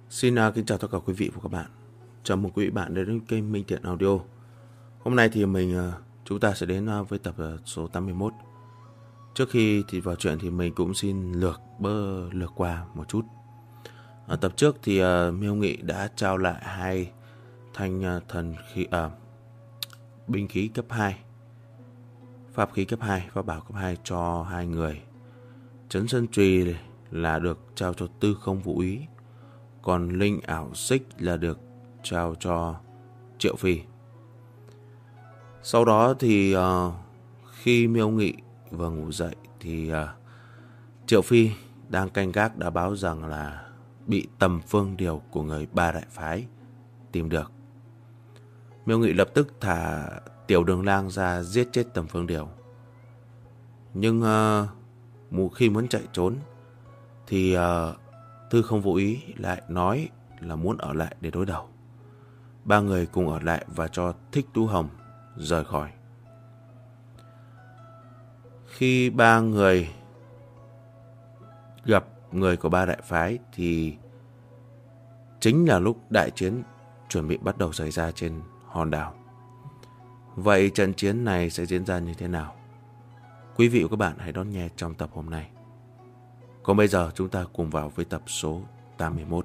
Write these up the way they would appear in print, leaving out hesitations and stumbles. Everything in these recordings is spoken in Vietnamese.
Kính chào tất cả quý vị và các bạn. Chào mừng quý vị bạn đến với kênh Minh Thiện Audio. Hôm nay thì chúng ta sẽ đến với tập số 81. Trước khi thì vào chuyện thì mình cũng xin lược qua một chút. Ở tập trước thì Miêu Nghị đã trao lại 2 thanh binh khí cấp 2, pháp khí cấp 2, pháp bảo cấp 2 cho 2 người. Trấn Sơn Trùy là được trao cho Tư Không Vũ Ý, còn Linh Ảo Xích là được trao cho Triệu Phi. Sau đó thì khi Miêu Nghị vừa ngủ dậy thì Triệu Phi đang canh gác đã báo rằng là bị Tầm Phương Điều của người Ba Đại Phái tìm được. Miêu Nghị lập tức thả Tiểu Đường Lang ra giết chết Tầm Phương Điều. Nhưng khi muốn chạy trốn thì Tư Không Vũ Ý lại nói là muốn ở lại để đối đầu. 3 người cùng ở lại và cho Thích Tú Hồng rời khỏi. Khi 3 người gặp người của Ba Đại Phái thì chính là lúc đại chiến chuẩn bị bắt đầu xảy ra trên hòn đảo. Vậy trận chiến này sẽ diễn ra như thế nào? Quý vị và các bạn hãy đón nghe trong tập hôm nay. Còn bây giờ chúng ta cùng vào với tập số 81.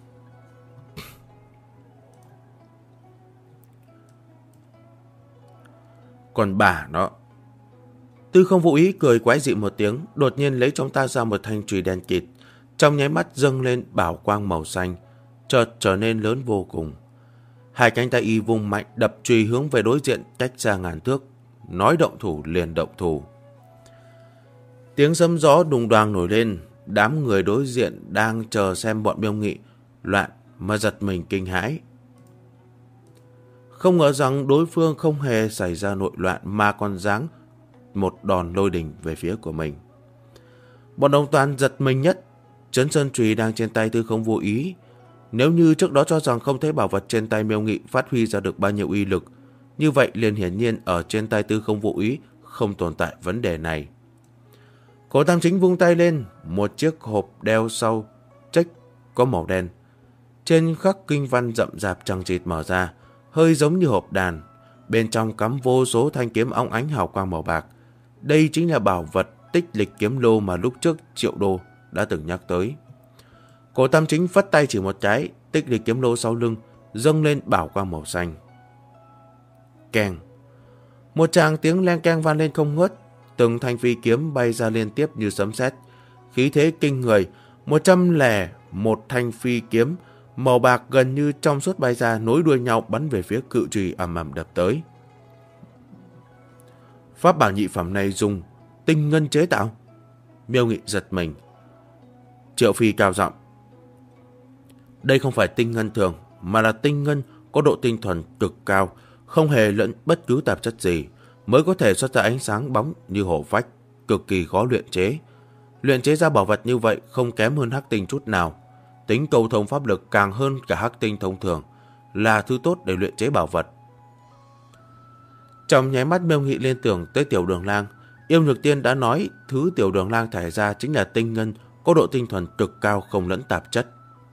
Còn bà nó. Tư Không Vũ Ý cười quái dị một tiếng, đột nhiên lấy trong tay ra một thanh chùy đen kịt, trong nháy mắt dâng lên bảo quang màu xanh, chợt trở nên lớn vô cùng. 2 cánh tay y vung mạnh đập chùy hướng về đối diện cách xa ngàn thước, nói động thủ liền động thủ. Tiếng sấm gió đùng đoàng nổi lên, đám người đối diện đang chờ xem bọn Miêu Nghị loạn mà giật mình kinh hãi. Không ngờ rằng đối phương không hề xảy ra nội loạn mà còn giáng một đòn lôi đình về phía của mình. Bọn đồng toàn giật mình nhất. Trấn Sơn Trùy đang trên tay Tư Không Vũ Ý. Nếu như trước đó cho rằng không thấy bảo vật trên tay Miêu Nghị phát huy ra được bao nhiêu uy lực, như vậy liền hiển nhiên ở trên tay Tư Không Vũ Ý không tồn tại vấn đề này. Cổ Tam Chính vung tay lên, một chiếc hộp đeo sau trách có màu đen. Trên khắc kinh văn rậm rạp chằng chịt mở ra, hơi giống như hộp đàn. Bên trong cắm vô số thanh kiếm óng ánh hào quang màu bạc. Đây chính là bảo vật Tích Lịch Kiếm Lô mà lúc trước Triệu Đô đã từng nhắc tới. Cổ Tam Chính phất tay chỉ một cái, Tích Lịch Kiếm Lô sau lưng dâng lên bảo quang màu xanh. Keng. Một tràng tiếng len keng vang lên không ngớt. Từng thanh phi kiếm bay ra liên tiếp như sấm sét, khí thế kinh người. 101 thanh phi kiếm màu bạc gần như trong suốt bay ra, nối đuôi nhau bắn về phía cự chùy ầm ầm đập tới. Pháp bảo nhị phẩm này dùng tinh ngân chế tạo? Miêu Nghị giật mình. Triệu Phi cao giọng. Đây không phải tinh ngân thường, mà là tinh ngân có độ tinh thuần cực cao, không hề lẫn bất cứ tạp chất gì, mới có thể xuất ra ánh sáng bóng như hổ phách, cực kỳ khó luyện chế. Luyện chế ra bảo vật như vậy không kém hơn hắc tinh chút nào. Tính cầu thông pháp lực càng hơn cả hắc tinh thông thường, là thứ tốt để luyện chế bảo vật. Trong nháy mắt Miêu Nghị liên tưởng tới Tiểu Đường Lang. Yêu Nhược Tiên đã nói thứ Tiểu Đường Lang thải ra chính là tinh ngân có độ tinh thuần cực cao, không lẫn tạp chất.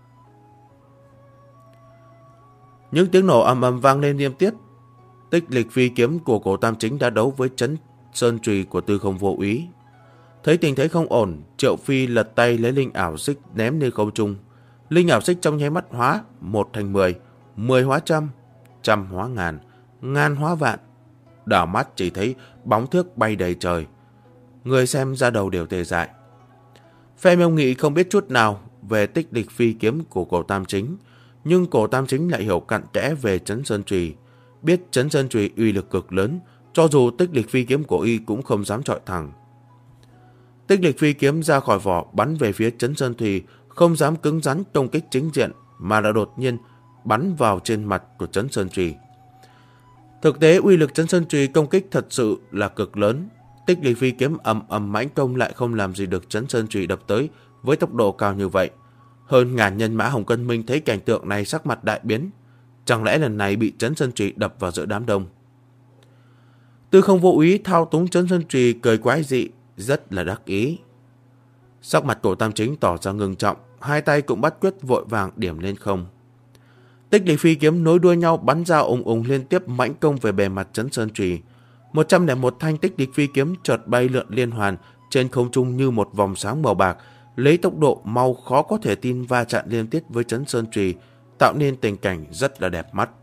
Những tiếng nổ ầm ầm vang lên liên tiếp. Tích Lịch phi kiếm của Cổ Tam Chính đã đấu với Trấn Sơn Trùy của Tư Không Vô Ý. Thấy tình thế không ổn, Triệu Phi lật tay lấy Linh Ảo Xích ném lên không trung. Linh Ảo Xích trong nháy mắt hóa 1 thành 10, 10 hóa trăm, trăm hóa ngàn, ngàn hóa vạn. Đảo mắt chỉ thấy bóng thước bay đầy trời. Người xem ra đầu đều tê dại. Phe Miêu Nghị không biết chút nào về Tích Lịch phi kiếm của Cổ Tam Chính, nhưng Cổ Tam Chính lại hiểu cặn kẽ về Trấn Sơn Trùy, biết Trấn Sơn Trùy uy lực cực lớn, cho dù Tích Lịch phi kiếm của y cũng không dám chọi thẳng. Tích Lịch phi kiếm ra khỏi vỏ bắn về phía Trấn Sơn Trùy, không dám cứng rắn công kích chính diện, mà đã đột nhiên bắn vào trên mặt của Trấn Sơn Trùy. Thực tế uy lực Trấn Sơn Trùy công kích thật sự là cực lớn. Tích Lịch phi kiếm ầm ầm mãnh công lại không làm gì được Trấn Sơn Trùy đập tới với tốc độ cao như vậy. Hơn ngàn nhân mã Hồng Cân Minh thấy cảnh tượng này sắc mặt đại biến. Chẳng lẽ lần này bị Trấn Sơn Trùy đập vào giữa đám đông? Tư Không Vô Ý thao túng Trấn Sơn Trùy cười quái dị, rất là đắc ý. Sắc mặt Cổ Tam Chính tỏ ra ngưng trọng, hai tay cũng bắt quyết vội vàng điểm lên không. Tích lịch phi kiếm nối đuôi nhau bắn ra ùng ùng liên tiếp mãnh công về bề mặt Trấn Sơn Trùy. 101 thanh tích lịch phi kiếm chợt bay lượn liên hoàn trên không trung như một vòng sáng màu bạc, lấy tốc độ mau khó có thể tin va chạm liên tiếp với Trấn Sơn Trùy, tạo nên tình cảnh rất là đẹp mắt.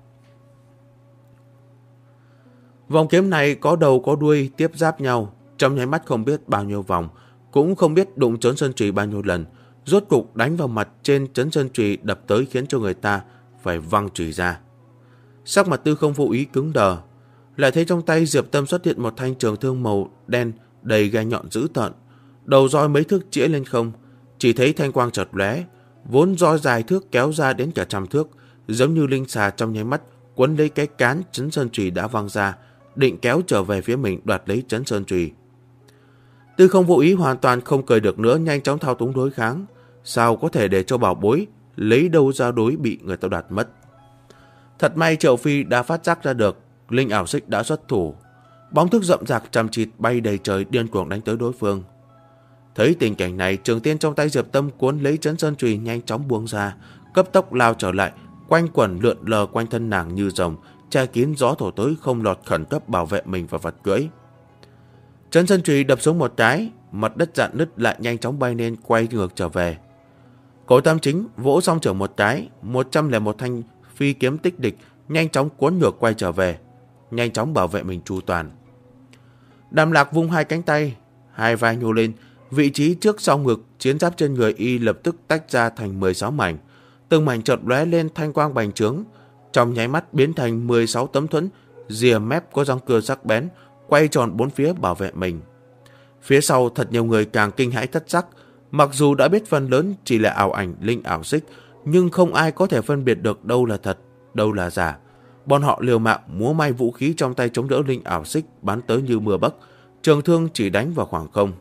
Vòng kiếm này có đầu có đuôi tiếp giáp nhau, trong nháy mắt không biết bao nhiêu vòng, cũng không biết đụng Trấn Sơn Trùy bao nhiêu lần, rốt cục đánh vào mặt trên Trấn Sơn Trùy đập tới khiến cho người ta phải văng chùy ra. Sắc mặt Tư Không Vô Ý cứng đờ, lại thấy trong tay Diệp Tâm xuất hiện một thanh trường thương màu đen đầy gai nhọn dữ tợn, đầu roi mấy thước chĩa lên không, chỉ thấy thanh quang chợt lóe, vốn roi dài thước kéo ra đến cả trăm thước, giống như linh xà trong nháy mắt quấn lấy cái cán Trấn Sơn Trùy đã văng ra, định kéo trở về phía mình đoạt lấy Trấn Sơn Trùy. Tư Không Vô Ý hoàn toàn không cười được nữa, nhanh chóng thao túng đối kháng, sao có thể để cho bảo bối lấy đâu ra đối bị người ta đoạt mất. Thật may Triệu Phi đã phát giác ra được linh ảo xích đã xuất thủ, bóng thức rậm rạc chằm chịt bay đầy trời điên cuồng đánh tới đối phương. Thấy tình cảnh này, trường tiên trong tay Diệp Tâm cuốn lấy Trấn Sơn Trùy nhanh chóng buông ra, cấp tốc lao trở lại, quanh quẩn lượn lờ quanh thân nàng như rồng, che kín gió thổi tới không lọt, khẩn cấp bảo vệ mình và vật cưỡi. Trấn Sơn Trùy đập xuống một cái, mặt đất rạn nứt lại nhanh chóng bay lên quay ngược trở về. Cổ Tam Chính vỗ xong chưởng một cái, 101 thanh phi kiếm tích địch nhanh chóng cuốn ngược quay trở về, nhanh chóng bảo vệ mình chu toàn. Đàm Lạc vung hai cánh tay, hai vai nhô lên, vị trí trước sau ngực, chiến giáp trên người y lập tức tách ra thành 16 mảnh, từng mảnh chợt lóe lên thanh quang bành trướng, trong nháy mắt biến thành 16 tấm thuẫn, rìa mép có răng cưa sắc bén, quay tròn bốn phía bảo vệ mình. Phía sau thật nhiều người càng kinh hãi thất sắc, mặc dù đã biết phần lớn chỉ là ảo ảnh linh ảo xích, nhưng không ai có thể phân biệt được đâu là thật, đâu là giả. Bọn họ liều mạng múa may vũ khí trong tay chống đỡ linh ảo xích bắn tới như mưa bấc, trường thương chỉ đánh vào khoảng không.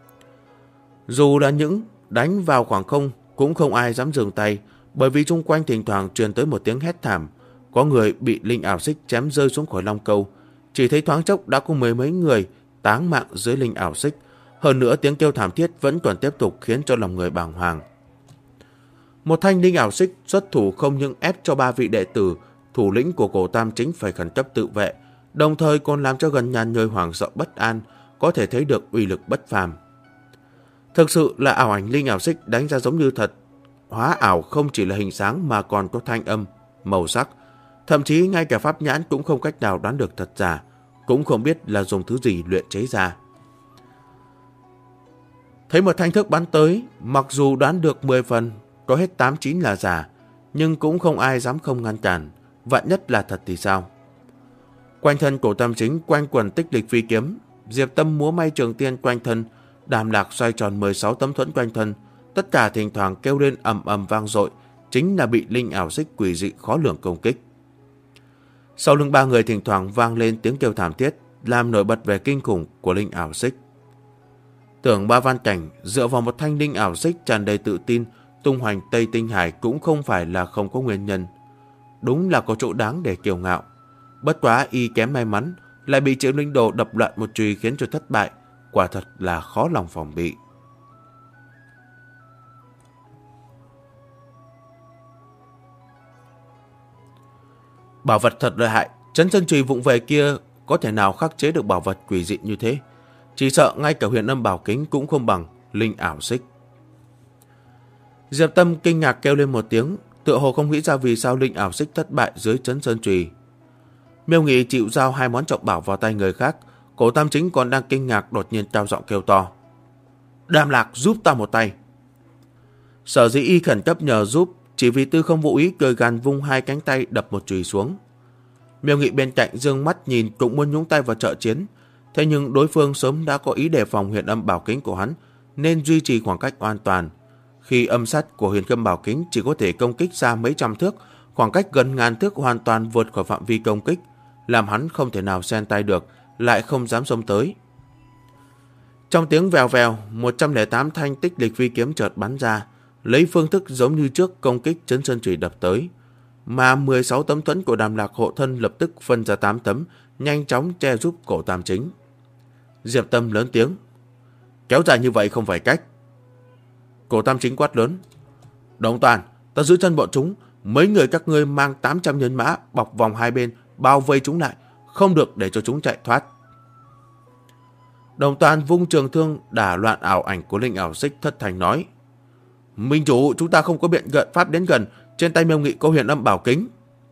Dù là những đánh vào khoảng không cũng không ai dám dừng tay, bởi vì xung quanh thỉnh thoảng truyền tới một tiếng hét thảm, có người bị linh ảo xích chém rơi xuống khỏi long câu. Chỉ thấy thoáng chốc đã có mười mấy người táng mạng dưới linh ảo xích, hơn nữa tiếng kêu thảm thiết vẫn còn tiếp tục khiến cho lòng người bàng hoàng. Một thanh linh ảo xích xuất thủ không những ép cho ba vị đệ tử thủ lĩnh của Cổ Tam Chính phải khẩn cấp tự vệ, đồng thời còn làm cho gần ngàn người hoảng sợ bất an, có thể thấy được uy lực bất phàm. Thực sự là ảo ảnh linh ảo xích đánh ra giống như thật, hóa ảo không chỉ là hình dáng mà còn có thanh âm, màu sắc, thậm chí ngay cả pháp nhãn cũng không cách nào đoán được thật giả, cũng không biết là dùng thứ gì luyện chế ra. Thấy một thanh thức bắn tới, mặc dù đoán được 10 phần, có hết 8-9 là giả, nhưng cũng không ai dám không ngăn cản, vạn nhất là thật thì sao? Quanh thân Cổ Tam Chính quanh quần tích lịch phi kiếm, Diệp Tâm múa may trường tiên quanh thân, Đàm Lạc xoay tròn 16 tấm thuẫn quanh thân, tất cả thỉnh thoảng kêu lên ầm ầm vang dội, chính là bị linh ảo xích quỷ dị khó lường công kích. Sau lưng ba người thỉnh thoảng vang lên tiếng kêu thảm thiết, làm nổi bật về kinh khủng của linh ảo xích. Tưởng Ba Văn Cảnh dựa vào một thanh linh ảo xích tràn đầy tự tin tung hoành Tây Tinh Hải cũng không phải là không có nguyên nhân. Đúng là có chỗ đáng để kiêu ngạo. Bất quá y kém may mắn, lại bị Triệu Linh Đồ đập loạn một chùy khiến cho thất bại, quả thật là khó lòng phòng bị. Bảo vật thật lợi hại, Trấn Sơn Trùy vụng về kia có thể nào khắc chế được bảo vật quỷ dị như thế? Chỉ sợ ngay cả Huyền Âm Bảo Kính cũng không bằng linh ảo xích. Diệp Tâm kinh ngạc kêu lên một tiếng, tựa hồ không nghĩ ra vì sao linh ảo xích thất bại dưới Trấn Sơn Trùy. Miêu Nghị chịu giao hai món trọng bảo vào tay người khác, Cổ Tam Chính còn đang kinh ngạc đột nhiên cao giọng kêu to: Đàm Lạc, giúp ta một tay. Sở dĩ y khẩn cấp nhờ giúp chỉ vì Tư Không Vô Ý cười gằn vung hai cánh tay đập một chùy xuống. Miêu Nghị bên cạnh dương mắt nhìn cũng muốn nhúng tay vào trợ chiến, thế nhưng đối phương sớm đã có ý đề phòng Huyền Âm Bảo Kính của hắn nên duy trì khoảng cách an toàn. Khi âm sát của Huyền Âm Bảo Kính chỉ có thể công kích ra mấy trăm thước, khoảng cách gần ngàn thước hoàn toàn vượt khỏi phạm vi công kích, làm hắn không thể nào xen tay được, lại không dám xông tới. Trong tiếng vèo vèo, 108 thanh tích lịch phi kiếm chợt bắn ra, lấy phương thức giống như trước công kích Trấn Sơn Trùy đập tới, mà 16 tấm thuẫn của Đàm Lạc hộ thân lập tức phân ra 8 tấm, nhanh chóng che giúp Cổ Tam Chính. Diệp Tâm lớn tiếng: Kéo dài như vậy không phải cách. Cổ Tam Chính quát lớn: Đồng Toàn, ta giữ chân bọn chúng. Mấy người các ngươi mang 800 nhân mã bọc vòng hai bên, bao vây chúng lại, không được để cho chúng chạy thoát. Đồng Toàn vung trường thương đả loạn ảo ảnh của linh ảo xích, thất thành nói: Minh chủ, chúng ta không có biện pháp đến gần, trên tay Miêu Nghị có huyền âm bảo kính.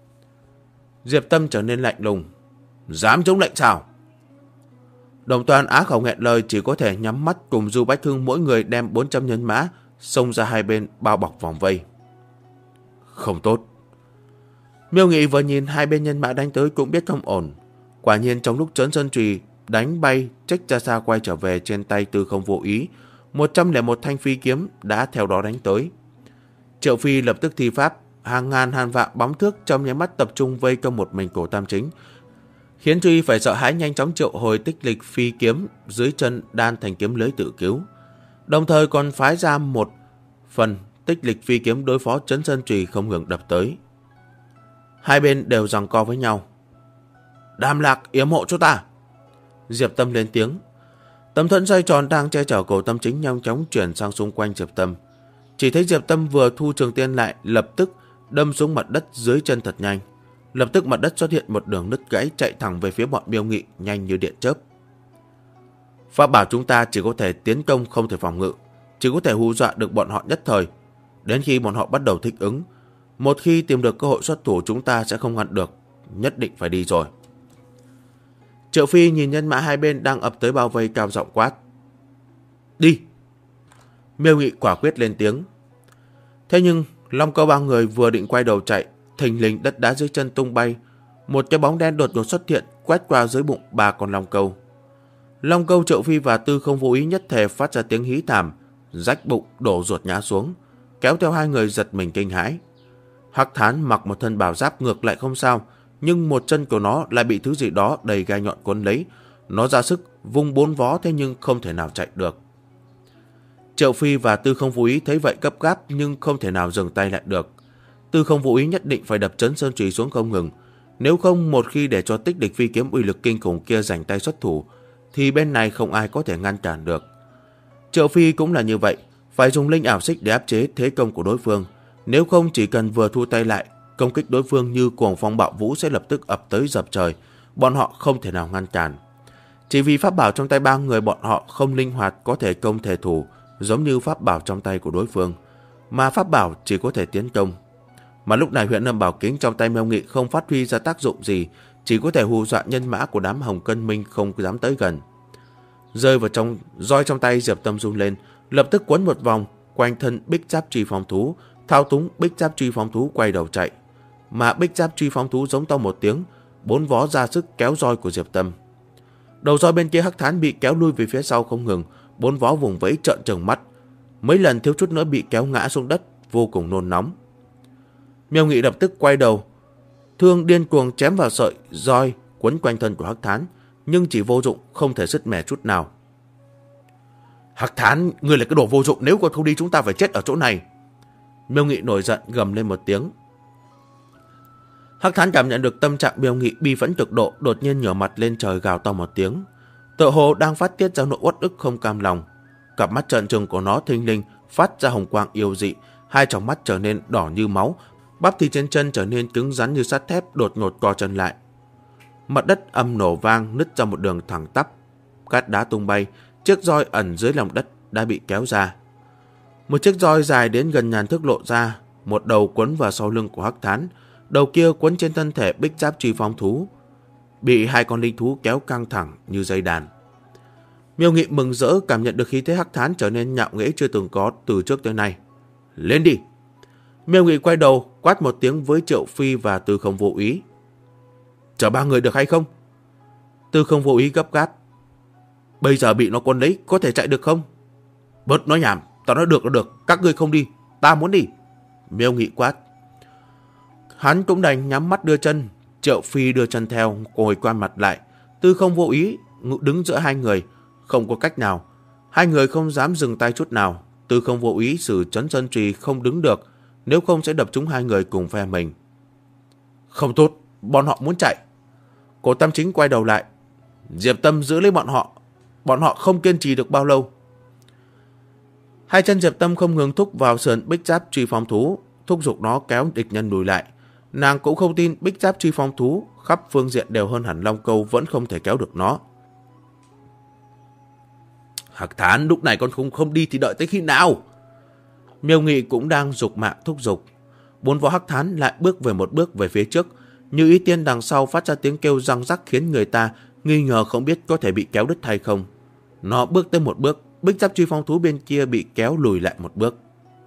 Diệp Tâm trở nên lạnh lùng: Dám chống lệnh sao? Đồng Toàn á khẩu nghẹn lời, chỉ có thể nhắm mắt cùng Du Bách Thương mỗi người đem 400 nhân mã xông ra hai bên bao bọc vòng vây. Không tốt. Miêu Nghị vừa nhìn hai bên nhân mã đánh tới cũng biết không ổn. Quả nhiên trong lúc Trấn Sơn Trùy đánh bay trách ra xa quay trở về, trên tay Tư Không vô ý 101 thanh phi kiếm đã theo đó đánh tới. Triệu Phi lập tức thi pháp, hàng ngàn hàng vạn bóng thước trong nháy mắt tập trung vây công một mình Cổ Tam Chính, khiến Truy phải sợ hãi, nhanh chóng triệu hồi tích lịch phi kiếm dưới chân đan thành kiếm lưới tự cứu, đồng thời còn phái ra một phần tích lịch phi kiếm đối phó Trấn Sơn Trùy không ngừng đập tới. Hai bên đều giằng co với nhau. Đàm Lạc, yểm hộ cho ta. Diệp Tâm lên tiếng. Tấm thuẫn xoay tròn đang che chở Cổ Tam Chính nhanh chóng chuyển sang xung quanh Diệp Tâm. Chỉ thấy Diệp Tâm vừa thu trường tiên lại, lập tức đâm xuống mặt đất dưới chân thật nhanh. Lập tức mặt đất xuất hiện một đường nứt gãy chạy thẳng về phía bọn Miêu Nghị, nhanh như điện chớp. Pháp bảo chúng ta chỉ có thể tiến công không thể phòng ngự, chỉ có thể hù dọa được bọn họ nhất thời. Đến khi bọn họ bắt đầu thích ứng, một khi tìm được cơ hội xuất thủ, chúng ta sẽ không ngăn được, nhất định phải đi rồi. Triệu Phi nhìn nhân mã hai bên đang ập tới bao vây, cao giọng quát: Đi! Miêu Nghị quả quyết lên tiếng. Thế nhưng Long Câu ba người vừa định quay đầu chạy, thình lình đất đá dưới chân tung bay, một cái bóng đen đột ngột xuất hiện quét qua dưới bụng ba con Long Câu. Long Câu, Triệu Phi và Tư Không vô ý nhất thể phát ra tiếng hí thảm, rách bụng đổ ruột ngã xuống, kéo theo hai người giật mình kinh hãi. Hắc Thán mặc một thân bào giáp ngược lại không sao, nhưng một chân của nó lại bị thứ gì đó đầy gai nhọn cuốn lấy. Nó ra sức vung bốn vó, thế nhưng không thể nào chạy được. Triệu Phi và Tư Không vô ý thấy vậy gấp gáp, nhưng không thể nào dừng tay lại được. Tư Không vô ý nhất định phải đập Trấn Sơn Trùy xuống không ngừng, nếu không một khi để cho tích địch phi kiếm uy lực kinh khủng kia giành tay xuất thủ, thì bên này không ai có thể ngăn cản được. Triệu Phi cũng là như vậy, phải dùng linh ảo xích để áp chế thế công của đối phương, nếu không chỉ cần vừa thu tay lại, công kích đối phương như cuồng phong bạo vũ sẽ lập tức ập tới dập trời, bọn họ không thể nào ngăn cản. Chỉ vì pháp bảo trong tay ba người bọn họ không linh hoạt có thể công thể thủ, giống như pháp bảo trong tay của đối phương, mà pháp bảo chỉ có thể tiến công. Mà lúc này huyền âm bảo kính trong tay Miêu Nghị không phát huy ra tác dụng gì, chỉ có thể hù dọa nhân mã của đám Hồng Cân Minh không dám tới gần. Rơi vào trong roi trong tay, Diệp Tâm run lên, lập tức quấn một vòng quanh thân Bích Giáp Truy Phong Thú, thao túng Bích Giáp Truy Phong Thú quay đầu chạy. Mà Bích Giáp Truy Phong Thú giống to một tiếng, bốn vó ra sức kéo roi của Diệp Tâm. Đầu roi bên kia Hắc Thán bị kéo lui về phía sau không ngừng, bốn vó vùng vẫy trợn trừng mắt, mấy lần thiếu chút nữa bị kéo ngã xuống đất, vô cùng nôn nóng. Miêu Nghị lập tức quay đầu, thương điên cuồng chém vào sợi roi quấn quanh thân của Hắc Thán, nhưng chỉ vô dụng, không thể sứt mẻ chút nào. Hắc Thán, ngươi là cái đồ vô dụng, nếu còn không đi chúng ta phải chết ở chỗ này. Miêu Nghị nổi giận gầm lên một tiếng. Hắc Thán cảm nhận được tâm trạng Miêu Nghị bi phẫn cực độ, đột nhiên ngửa mặt lên trời gào to một tiếng, tựa hồ đang phát tiết ra nỗi uất ức không cam lòng. Cặp mắt trợn trừng của nó thình lình phát ra hồng quang yêu dị, hai tròng mắt trở nên đỏ như máu, bắp thịt trên chân trở nên cứng rắn như sắt thép, đột ngột co chân lại. Mặt đất âm nổ vang, nứt ra một đường thẳng tắp, cát đá tung bay, chiếc roi ẩn dưới lòng đất đã bị kéo ra. Một chiếc roi dài đến gần ngàn thước lộ ra, một đầu quấn vào sau lưng của Hắc Thán, đầu kia quấn trên thân thể Bích Giáp Truy Phong Thú, bị hai con linh thú kéo căng thẳng như dây đàn. Miêu Nghị mừng rỡ cảm nhận được khí thế Hắc Thán trở nên ngạo nghễ chưa từng có từ trước tới nay. Lên đi! Miêu Nghị quay đầu quát một tiếng với Triệu Phi và Tư Không vô ý. Chở ba người được hay không? Tư Không vô ý gấp gáp. Bây giờ bị nó quấn lấy, có thể chạy được không? Bớt nói nhảm, tao nói được là được, các ngươi không đi, ta muốn đi. Miêu Nghị quát. Hắn cũng đành nhắm mắt đưa chân. Triệu Phi đưa chân theo, ngồi quan mặt lại. Tư Không vô ý đứng giữa hai người, không có cách nào. Hai người không dám dừng tay chút nào. Tư Không vô ý sử Trấn Sơn Trùy không đứng được, nếu không sẽ đập trúng hai người cùng phe mình. Không tốt, bọn họ muốn chạy. Cổ Tam Chính quay đầu lại. Diệp Tâm giữ lấy bọn họ không kiên trì được bao lâu. Hai chân Diệp Tâm không ngừng thúc vào sườn bích giáp truy phong thú, thúc giục nó kéo địch nhân lùi lại. Nàng cũng không tin bích giáp truy phong thú khắp phương diện đều hơn hẳn Long Câu vẫn không thể kéo được nó. Hắc Thán, lúc này con không đi thì đợi tới khi nào? Miêu Nghị cũng đang giục mạng thúc giục. Bốn võ Hắc Thán lại bước về một bước về phía trước. Như Ý Tiên đằng sau phát ra tiếng kêu răng rắc khiến người ta nghi ngờ không biết có thể bị kéo đứt hay không. Nó bước tới một bước, bích giáp truy phong thú bên kia bị kéo lùi lại một bước.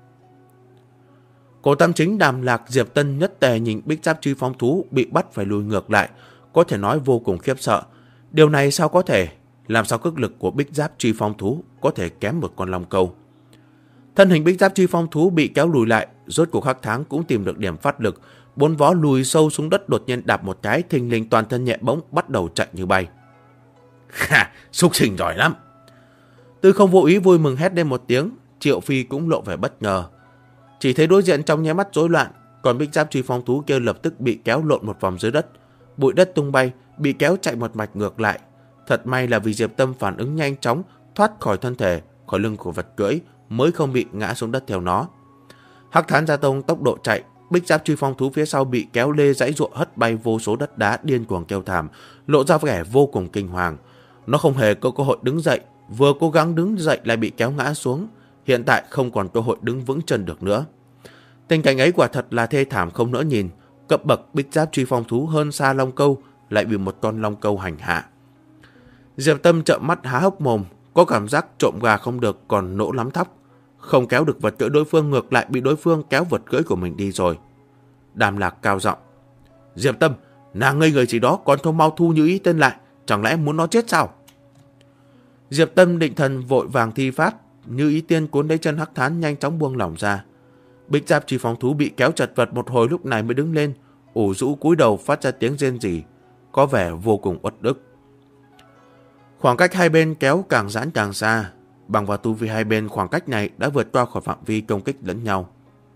Cổ Tam Chính, Đàm Lạc, Diệp Tân nhất tề nhìn bích giáp truy phong thú bị bắt phải lùi ngược lại, có thể nói vô cùng khiếp sợ. Điều này sao có thể? Làm sao cước lực của bích giáp truy phong thú có thể kém một con Long Câu? Thân hình bích giáp truy phong thú bị kéo lùi lại, rốt cuộc Hắc Thán cũng tìm được điểm phát lực. Bốn vó lùi sâu xuống đất, đột nhiên đạp một cái, thình lình toàn thân nhẹ bỗng bắt đầu chạy như bay. Ha, xúc sinh giỏi lắm! Tư Không Vô Ý vui mừng hét lên một tiếng. Triệu Phi cũng lộ vẻ bất ngờ. Chỉ thấy đối diện trong nháy mắt rối loạn, còn bích giáp truy phong thú kia lập tức bị kéo lộn một vòng dưới đất, bụi đất tung bay, bị kéo chạy một mạch ngược lại. Thật may là vì Diệp Tâm phản ứng nhanh chóng, thoát khỏi thân thể, khỏi lưng của vật cưỡi, mới không bị ngã xuống đất theo nó. Hắc Thán gia tông tốc độ chạy, bích giáp truy phong thú phía sau bị kéo lê dãy ruộng hất bay vô số đất đá, điên cuồng kêu thảm, lộ ra vẻ vô cùng kinh hoàng. Nó không hề có cơ hội đứng dậy, vừa cố gắng đứng dậy lại bị kéo ngã xuống, hiện tại không còn cơ hội đứng vững chân được nữa. Tình cảnh ấy quả thật là thê thảm không nỡ nhìn. Cấp bậc bích giáp truy phong thú hơn xa Long Câu, lại bị một con Long Câu hành hạ. Diệp Tâm trợn mắt há hốc mồm, có cảm giác trộm gà không được còn nỗ lắm thóc. Không kéo được vật cưỡi đối phương, ngược lại bị đối phương kéo vật cưỡi của mình đi rồi. Đàm Lạc cao giọng: Diệp Tâm, nàng ngây người gì đó, còn không mau thu Như Ý Tiên lại, chẳng lẽ muốn nó chết sao? Diệp Tâm định thần vội vàng thi pháp, Như Ý Tiên cuốn lấy chân Hắc Thán nhanh chóng buông lỏng ra. Bích giáp truy phong thú bị kéo chật vật một hồi lúc này mới đứng lên, ủ rũ cúi đầu phát ra tiếng rên rỉ, có vẻ vô cùng uất ức. Khoảng cách hai bên kéo càng giãn càng xa, bằng vào tu vi hai bên khoảng cách này đã vượt qua khỏi phạm vi công kích lẫn nhau.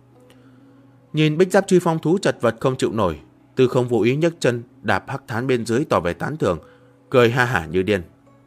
Nhìn bích giáp truy phong thú chật vật không chịu nổi, Tư Không Vô Ý nhấc chân đạp Hắc Thán bên dưới tỏ vẻ tán thưởng, cười ha hả như điên.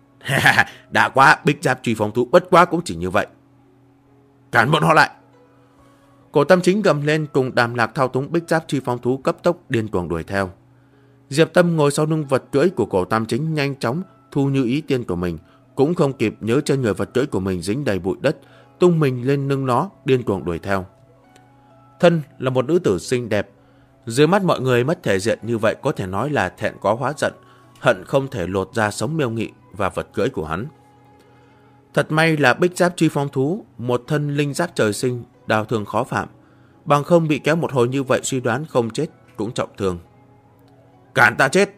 Đã quá, bích giáp truy phong thú bất quá cũng chỉ như vậy. Cản bọn họ lại! Cổ Tam Chính gầm lên, cùng Đàm Lạc thao túng bích giáp truy phong thú cấp tốc điên cuồng đuổi theo. Diệp Tâm ngồi sau lưng vật cưỡi của Cổ Tam Chính nhanh chóng thu Như Ý Tiên của mình, cũng không kịp nhớ trên người vật cưỡi của mình dính đầy bụi đất, tung mình lên lưng nó điên cuồng đuổi theo. Thân là một nữ tử xinh đẹp, dưới mắt mọi người mất thể diện như vậy có thể nói là thẹn quá hóa giận, hận không thể lột ra sống Miêu Nghị và vật cưỡi của hắn. Thật may là bích giáp truy phong thú, một thân linh giáp trời sinh, đào thương khó phạm, bằng không bị kéo một hồi như vậy suy đoán không chết cũng trọng thương. Cản ta chết!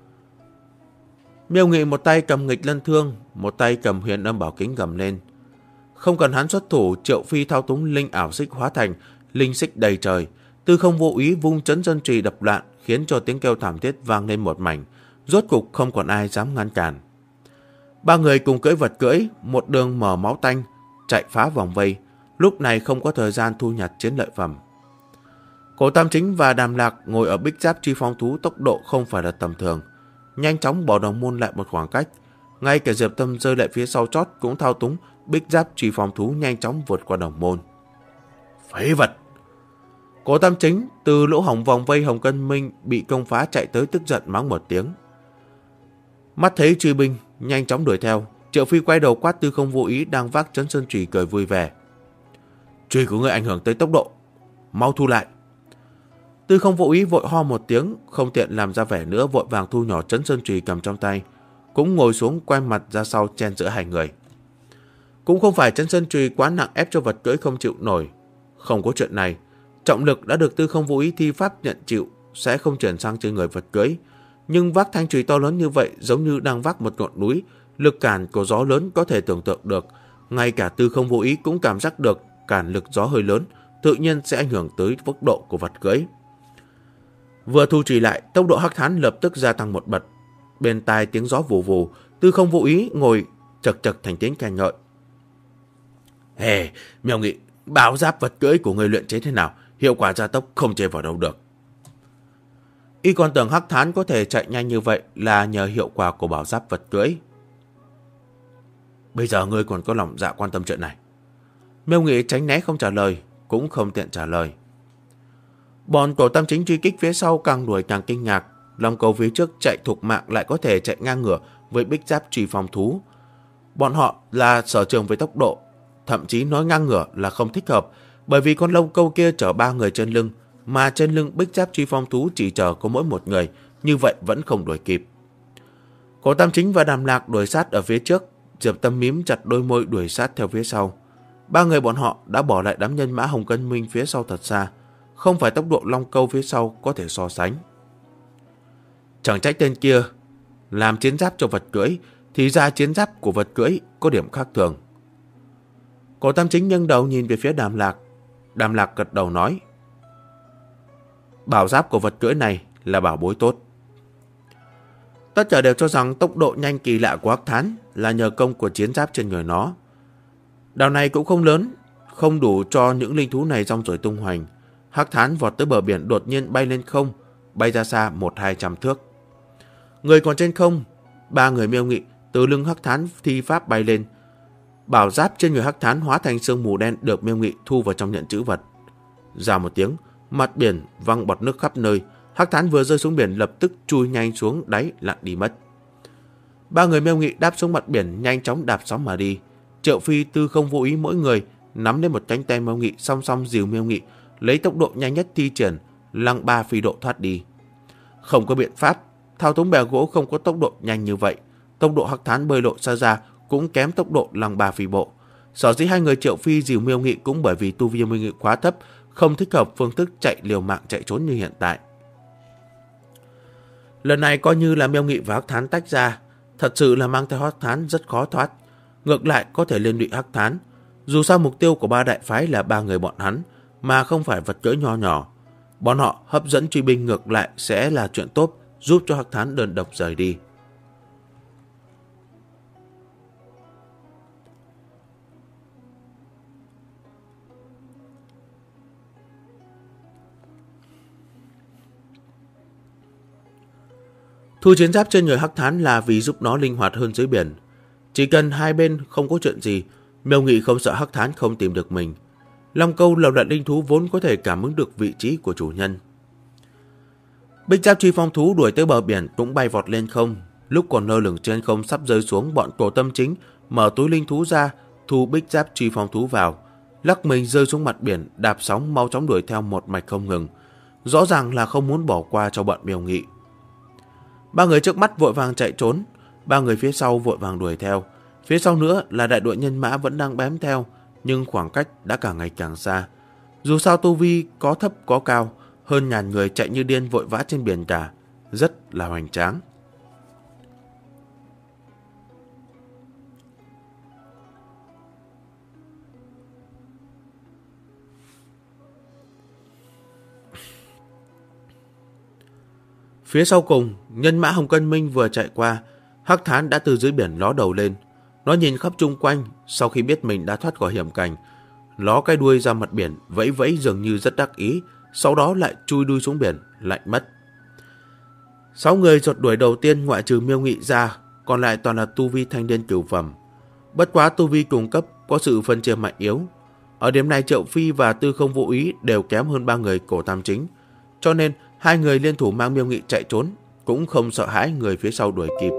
Miêu Nghị một tay cầm nghịch lân thương, một tay cầm huyền âm bảo kính gầm lên. Không cần hắn xuất thủ, Triệu Phi thao túng linh ảo xích hóa thành linh xích đầy trời. Tư Không Vô Ý vung chấn dân trì đập loạn, khiến cho tiếng kêu thảm thiết vang lên một mảnh. Rốt cục không còn ai dám ngăn cản. Ba người cùng cưỡi vật cưỡi, một đường mở máu tanh, chạy phá vòng vây. Lúc này không có thời gian thu nhặt chiến lợi phẩm. Cổ Tam Chính và Đàm Lạc ngồi ở bích giáp truy phong thú tốc độ không phải là tầm thường, nhanh chóng bỏ đồng môn lại một khoảng cách. Ngay cả Diệp Tâm rơi lại phía sau chót cũng thao túng bích giáp truy phong thú nhanh chóng vượt qua đồng môn. Phế vật! Cổ Tam Chính từ lỗ hổng vòng vây Hồng Cân Minh bị công phá chạy tới, tức giận mắng một tiếng. Mắt thấy truy binh nhanh chóng đuổi theo, Triệu Phi quay đầu quát Tư Không Vô Ý đang vác trấn sơn chùy cười vui vẻ. Chùy của ngươi ảnh hưởng tới tốc độ, mau thu lại. Tư Không Vô Ý vội ho một tiếng, không tiện làm ra vẻ nữa, vội vàng thu nhỏ trấn sơn chùy cầm trong tay, cũng ngồi xuống quay mặt ra sau chen giữa hai người. Cũng không phải trấn sơn chùy quá nặng ép cho vật cưỡi không chịu nổi, không có chuyện này. Trọng lực đã được Tư Không Vô Ý thi pháp nhận chịu, sẽ không chuyển sang trên người vật cưỡi. Nhưng vác thanh chùy to lớn như vậy giống như đang vác một ngọn núi, lực cản của gió lớn có thể tưởng tượng được. Ngay cả Tư Không Vô Ý cũng cảm giác được cản lực gió hơi lớn, tự nhiên sẽ ảnh hưởng tới tốc độ của vật cưỡi. Vừa thu chùy lại, tốc độ Hắc Thán lập tức gia tăng một bậc. Bên tai tiếng gió vù vù, Tư Không Vô Ý ngồi chật chật thành tiếng khen ngợi. Miêu Nghị, bảo giáp vật cưỡi của người luyện chế thế nào? Hiệu quả gia tốc không chê vào đâu được. Y còn tưởng Hắc Thán có thể chạy nhanh như vậy là nhờ hiệu quả của bảo giáp vật cưỡi. Bây giờ ngươi còn có lòng dạ quan tâm chuyện này. Miêu Nghị tránh né không trả lời, cũng không tiện trả lời. Bọn Cổ Tam Chính truy kích phía sau càng đuổi càng kinh ngạc. Long Câu phía trước chạy thục mạng lại có thể chạy ngang ngửa với bích giáp truy phong thú. Bọn họ là sở trường với tốc độ, thậm chí nói ngang ngửa là không thích hợp, bởi vì con Long Câu kia chở 3 người trên lưng, mà trên lưng bích giáp truy phong thú chỉ chở có mỗi một người, như vậy vẫn không đuổi kịp. Cổ Tam Chính và Đàm Lạc đuổi sát ở phía trước, Diệp Tâm mím chặt đôi môi đuổi sát theo phía sau. 3 người bọn họ đã bỏ lại đám nhân mã Hồng Cân Minh phía sau thật xa, không phải tốc độ Long Câu phía sau có thể so sánh. Chẳng trách tên kia làm chiến giáp cho vật cưỡi, thì ra chiến giáp của vật cưỡi có điểm khác thường. Cổ Tam Chính nghiêng đầu nhìn về phía Đàm Lạc. Đàm Lạc gật đầu nói: bảo giáp của vật cưỡi này là bảo bối tốt. Tất cả đều cho rằng tốc độ nhanh kỳ lạ của Hắc Thán là nhờ công của chiến giáp trên người nó. Đảo này cũng không lớn, không đủ cho những linh thú này rong ruổi tung hoành. Hắc Thán vọt tới bờ biển đột nhiên bay lên không, bay ra xa 100-200 thước. Người còn trên không, 3 người Miêu Nghị từ lưng Hắc Thán thi pháp bay lên. Bảo giáp trên người Hắc Thán hóa thành sương mù đen được Miêu Nghị thu vào trong nhận trữ vật. Rào một tiếng, mặt biển văng bọt nước khắp nơi. Hắc Thán vừa rơi xuống biển lập tức chui nhanh xuống đáy lặn đi mất. 3 người Miêu Nghị đáp xuống mặt biển nhanh chóng đạp sóng mà đi. Triệu Phi, Tư Không Vô Ý mỗi người nắm lên một cánh tay Miêu Nghị, song song dìu Miêu Nghị lấy tốc độ nhanh nhất thi triển lăng ba phi độ thoát đi. Không có biện pháp, thao túng bè gỗ không có tốc độ nhanh như vậy. Tốc độ Hắc Thán bơi lộ xa ra cũng kém tốc độ lăng ba phi bộ. Sở dĩ 2 người Triệu Phi dìu Miêu Nghị cũng bởi vì tu vi Miêu Nghị quá thấp, không thích hợp phương thức chạy liều mạng chạy trốn như hiện tại. Lần này coi như là Miêu Nghị và Hắc Thán tách ra, thật sự là mang theo Hắc Thán rất khó thoát. Ngược lại có thể liên lụy Hắc Thán. Dù sao mục tiêu của 3 đại phái là 3 người bọn hắn, mà không phải vật cưỡi nho nhỏ. Bọn họ hấp dẫn truy binh ngược lại sẽ là chuyện tốt, giúp cho Hắc Thán đơn độc rời đi. Thu chiến giáp trên người Hắc Thán là vì giúp nó linh hoạt hơn dưới biển. Chỉ cần hai bên không có chuyện gì, Miêu Nghị không sợ Hắc Thán không tìm được mình. Long Câu là loại linh thú vốn có thể cảm ứng được vị trí của chủ nhân. Bích giáp truy phong thú đuổi tới bờ biển cũng bay vọt lên không. Lúc còn lơ lửng trên không sắp rơi xuống, bọn Cổ Tâm Chính mở túi linh thú ra, thu bích giáp truy phong thú vào, lắc mình rơi xuống mặt biển, đạp sóng mau chóng đuổi theo một mạch không ngừng. Rõ ràng là không muốn bỏ qua cho bọn Miêu Nghị. 3 người trước mắt vội vàng chạy trốn, 3 người phía sau vội vàng đuổi theo. Phía sau nữa là đại đội nhân mã vẫn đang bám theo, nhưng khoảng cách đã càng ngày càng xa. Dù sao tu vi có thấp có cao, hơn ngàn người chạy như điên vội vã trên biển cả, rất là hoành tráng. Phía sau cùng, nhân mã Hồng Cân Minh vừa chạy qua, Hắc Thán đã từ dưới biển ló đầu lên. Nó nhìn khắp chung quanh, sau khi biết mình đã thoát khỏi hiểm cảnh, ló cái đuôi ra mặt biển, vẫy vẫy dường như rất đắc ý, sau đó lại chui đuôi xuống biển, lạnh mất. 6 người giọt đuổi đầu tiên ngoại trừ Miêu Nghị ra, còn lại toàn là tu vi thanh niên cửu phẩm. Bất quá tu vi cùng cấp có sự phân chia mạnh yếu. Ở điểm này Triệu Phi và Tư Không Vô Ý đều kém hơn 3 người Cổ Tam Chính, cho nên 2 người liên thủ mang Miêu Nghị chạy trốn, cũng không sợ hãi người phía sau đuổi kịp.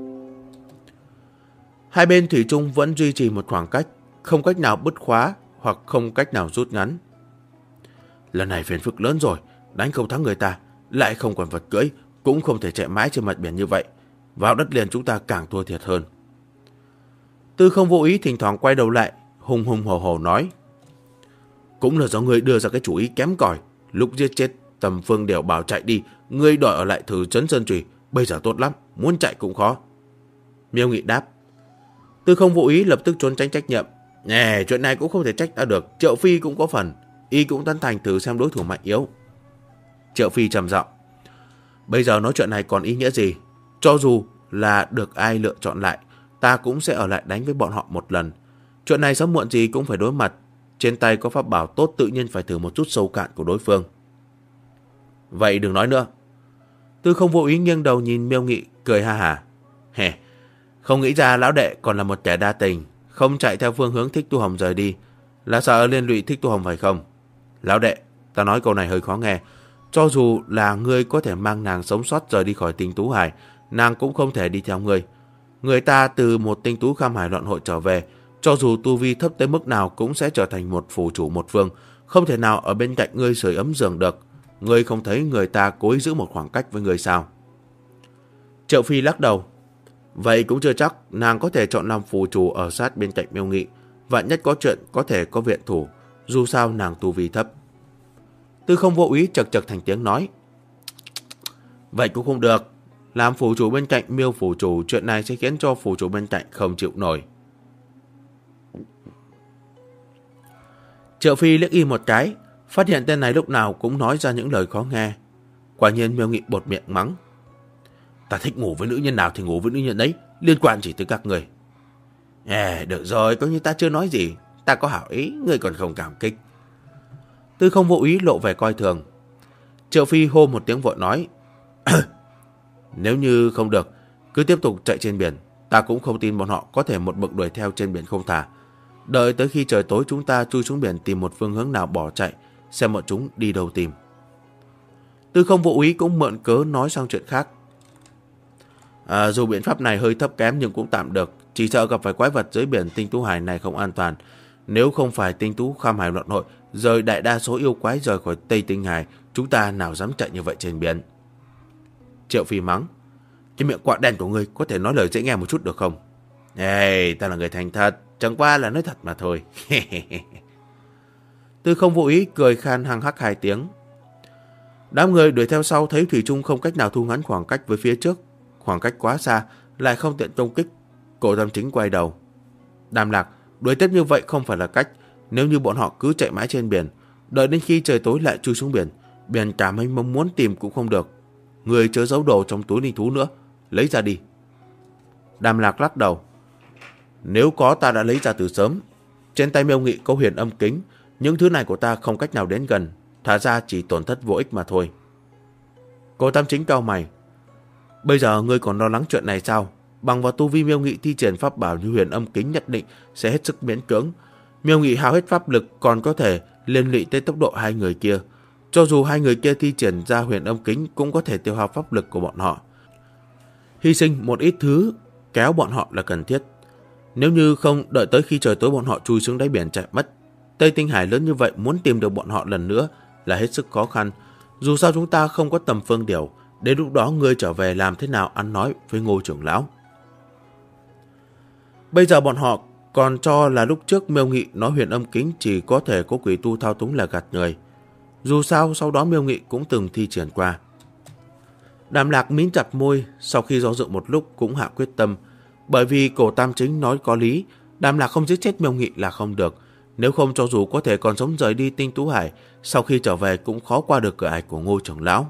Hai bên thủy chung vẫn duy trì một khoảng cách, không cách nào bứt khóa hoặc không cách nào rút ngắn. Lần này phiền phức lớn rồi, đánh không thắng người ta, lại không còn vật cưỡi, cũng không thể chạy mãi trên mặt biển như vậy. Vào đất liền chúng ta càng thua thiệt hơn. Tư Không Vô Ý thỉnh thoảng quay đầu lại, hùng hùng hổ hổ nói: cũng là do ngươi đưa ra cái chủ ý kém cỏi, lúc giết chết Tầm Phương đều bảo chạy đi, ngươi đòi ở lại thử trấn Sơn Trùy, bây giờ tốt lắm, muốn chạy cũng khó. Miêu Nghị đáp. Tư Không Vô Ý lập tức trốn tránh trách nhiệm. Nè, chuyện này cũng không thể trách ta được, Triệu Phi cũng có phần, y cũng tán thành thử xem đối thủ mạnh yếu. Triệu Phi trầm giọng. Bây giờ nói chuyện này còn ý nghĩa gì? Cho dù là được ai lựa chọn lại, ta cũng sẽ ở lại đánh với bọn họ một lần. Chuyện này sớm muộn gì cũng phải đối mặt. Trên tay có pháp bảo tốt tự nhiên phải thử một chút sâu cạn của đối phương. Vậy đừng nói nữa. Tư Không Vô Ý nghiêng đầu nhìn Miêu Nghị, cười ha hả. Không nghĩ ra lão đệ còn là một kẻ đa tình, không chạy theo phương hướng Thích Tu Hồng rời đi. Là sợ liên lụy Thích Tu Hồng phải không? Lão đệ, ta nói câu này hơi khó nghe. Cho dù là ngươi có thể mang nàng sống sót rời đi khỏi Tinh Tú Hải, nàng cũng không thể đi theo ngươi. Người ta từ một Tinh Tú Kham Hải loạn hội trở về, cho dù tu vi thấp tới mức nào cũng sẽ trở thành một phủ chủ một phương, không thể nào ở bên cạnh ngươi sưởi ấm giường được. Ngươi không thấy người ta cố ý giữ một khoảng cách với ngươi sao? Triệu Phi lắc đầu. Vậy cũng chưa chắc, nàng có thể chọn làm phủ chủ ở sát bên cạnh Miêu Nghị. Vạn nhất có chuyện có thể có viện thủ, dù sao nàng tu vi thấp. Tư Không Vô Úy chật chật thành tiếng nói. Vậy cũng không được. Làm phủ chủ bên cạnh Miêu phủ chủ, chuyện này sẽ khiến cho phủ chủ bên cạnh không chịu nổi. Triệu Phi liếc y một cái, phát hiện tên này lúc nào cũng nói ra những lời khó nghe. Quả nhiên Miêu Nghị bột miệng mắng. Ta thích ngủ với nữ nhân nào thì ngủ với nữ nhân ấy, liên quan chỉ tới các người. Được rồi, coi như ta chưa nói gì. Ta có hảo ý, ngươi còn không cảm kích. Tư Không Vô Úy lộ vẻ coi thường. Triệu Phi hô một tiếng vội nói. Nếu như không được, cứ tiếp tục chạy trên biển. Ta cũng không tin bọn họ có thể một mực đuổi theo trên biển không thả. Đợi tới khi trời tối chúng ta chui xuống biển tìm một phương hướng nào bỏ chạy, xem bọn chúng đi đâu tìm. Tư Không Vô Úy cũng mượn cớ nói sang chuyện khác. Dù biện pháp này hơi thấp kém nhưng cũng tạm được. Chỉ sợ gặp phải quái vật dưới biển Tinh Tú Hải này không an toàn. Nếu không phải Tinh Tú Kham Hải loạn hội, rời đại đa số yêu quái rời khỏi Tây Tinh Hải, chúng ta nào dám chạy như vậy trên biển. Triệu Phi mắng. Cái miệng quạ đen của ngươi có thể nói lời dễ nghe một chút được không? Ta là người thành thật, chẳng qua là nói thật mà thôi. Tư Không Vô Ý cười khan hăng hắc 2 tiếng. Đám người đuổi theo sau thấy thủy chung không cách nào thu ngắn khoảng cách với phía trước. Khoảng cách quá xa, lại không tiện công kích. Cổ Tam Chính quay đầu. Đàm Lạc, đuổi tiếp như vậy không phải là cách. Nếu như bọn họ cứ chạy mãi trên biển, đợi đến khi trời tối lại chui xuống biển, biển cả mênh mông muốn tìm cũng không được. Người chớ giấu đồ trong túi linh thú nữa, lấy ra đi. Đàm Lạc lắc đầu. Nếu có ta đã lấy ra từ sớm. Trên tay Miêu Nghị có huyền âm kính, những thứ này của ta không cách nào đến gần, thả ra chỉ tổn thất vô ích mà thôi. Cổ Tam Chính cau mày. Bây giờ ngươi còn lo lắng chuyện này sao? Bằng vào tu vi Miêu Nghị thi triển pháp bảo như huyền âm kính nhất định sẽ hết sức miễn cưỡng. Miêu Nghị hao hết pháp lực còn có thể liên lụy tới tốc độ hai người kia. Cho dù hai người kia thi triển ra huyền âm kính cũng có thể tiêu hao pháp lực của bọn họ. Hy sinh một ít thứ kéo bọn họ là cần thiết. Nếu như không đợi tới khi trời tối bọn họ chui xuống đáy biển chạy mất. Tây Tinh Hải lớn như vậy muốn tìm được bọn họ lần nữa là hết sức khó khăn. Dù sao chúng ta không có tầm phương điều. Đến lúc đó ngươi trở về làm thế nào ăn nói với Ngô trưởng lão. Bây giờ bọn họ còn cho là lúc trước Miêu Nghị nói huyền âm kính chỉ có thể có quỷ tu thao túng là gạt người. Dù sao sau đó Miêu Nghị cũng từng thi triển qua. Đàm Lạc mím chặt môi, sau khi do dự một lúc cũng hạ quyết tâm. Bởi vì Cổ Tam Chính nói có lý, Đàm Lạc không giết chết Miêu Nghị là không được. Nếu không cho dù có thể còn sống rời đi Tinh Tú Hải, sau khi trở về cũng khó qua được cửa ải của Ngô trưởng lão.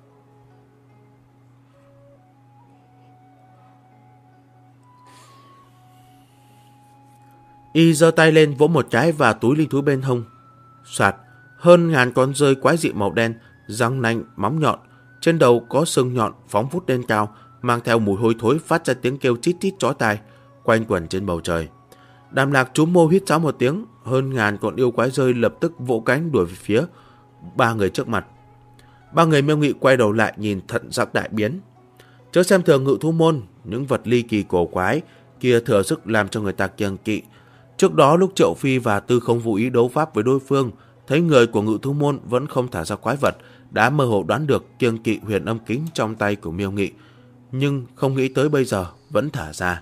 Y giơ tay lên vỗ một cái vào túi linh thú bên hông. Soạt, hơn ngàn con rơi quái dị màu đen, răng nanh, móng nhọn, trên đầu có sừng nhọn phóng vút lên cao, mang theo mùi hôi thối phát ra tiếng kêu chít chít chói tai, quanh quẩn trên bầu trời. Đàm Lạc trúm môi hít sáo một tiếng, hơn ngàn con yêu quái rơi lập tức vỗ cánh đuổi về phía ba người trước mặt. Ba người Miêu Nghị quay đầu lại nhìn thận sắc đại biến. Chớ xem thường Ngự Thú Môn, những vật ly kỳ cổ quái kia thừa sức làm cho người ta kiêng kỵ. Trước đó lúc Triệu Phi và Tư Không Vô Ý đấu pháp với đối phương, thấy người của Ngự Thú Môn vẫn không thả ra quái vật, đã mơ hồ đoán được kiêng kỵ huyền âm kính trong tay của Miêu Nghị, nhưng không nghĩ tới bây giờ vẫn thả ra.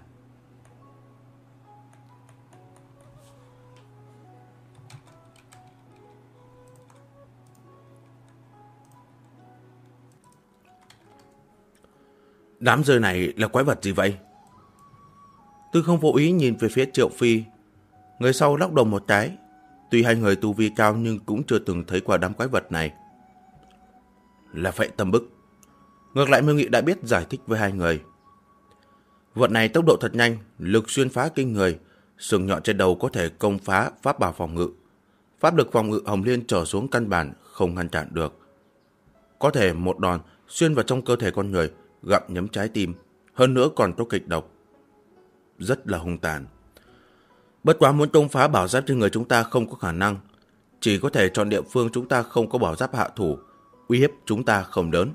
Đám rơi này là quái vật gì vậy? Tư Không Vô Ý nhìn về phía Triệu Phi. Người sau lắc đầu một cái. Tuy hai người tu vi cao nhưng cũng chưa từng thấy qua đám quái vật này. Là Phệ Tâm Bức. Ngược lại Miêu Nghị đã biết giải thích với hai người. Vật này tốc độ thật nhanh, lực xuyên phá kinh người, sừng nhọn trên đầu có thể công phá pháp bảo phòng ngự. Pháp lực phòng ngự Hồng Liên trở xuống căn bản không ngăn cản được. Có thể một đòn xuyên vào trong cơ thể con người, gặm nhấm trái tim, hơn nữa còn có kịch độc. Rất là hung tàn. Bất quá muốn công phá bảo giáp trên người chúng ta không có khả năng. Chỉ có thể chọn địa phương chúng ta không có bảo giáp hạ thủ. Uy hiếp chúng ta không lớn.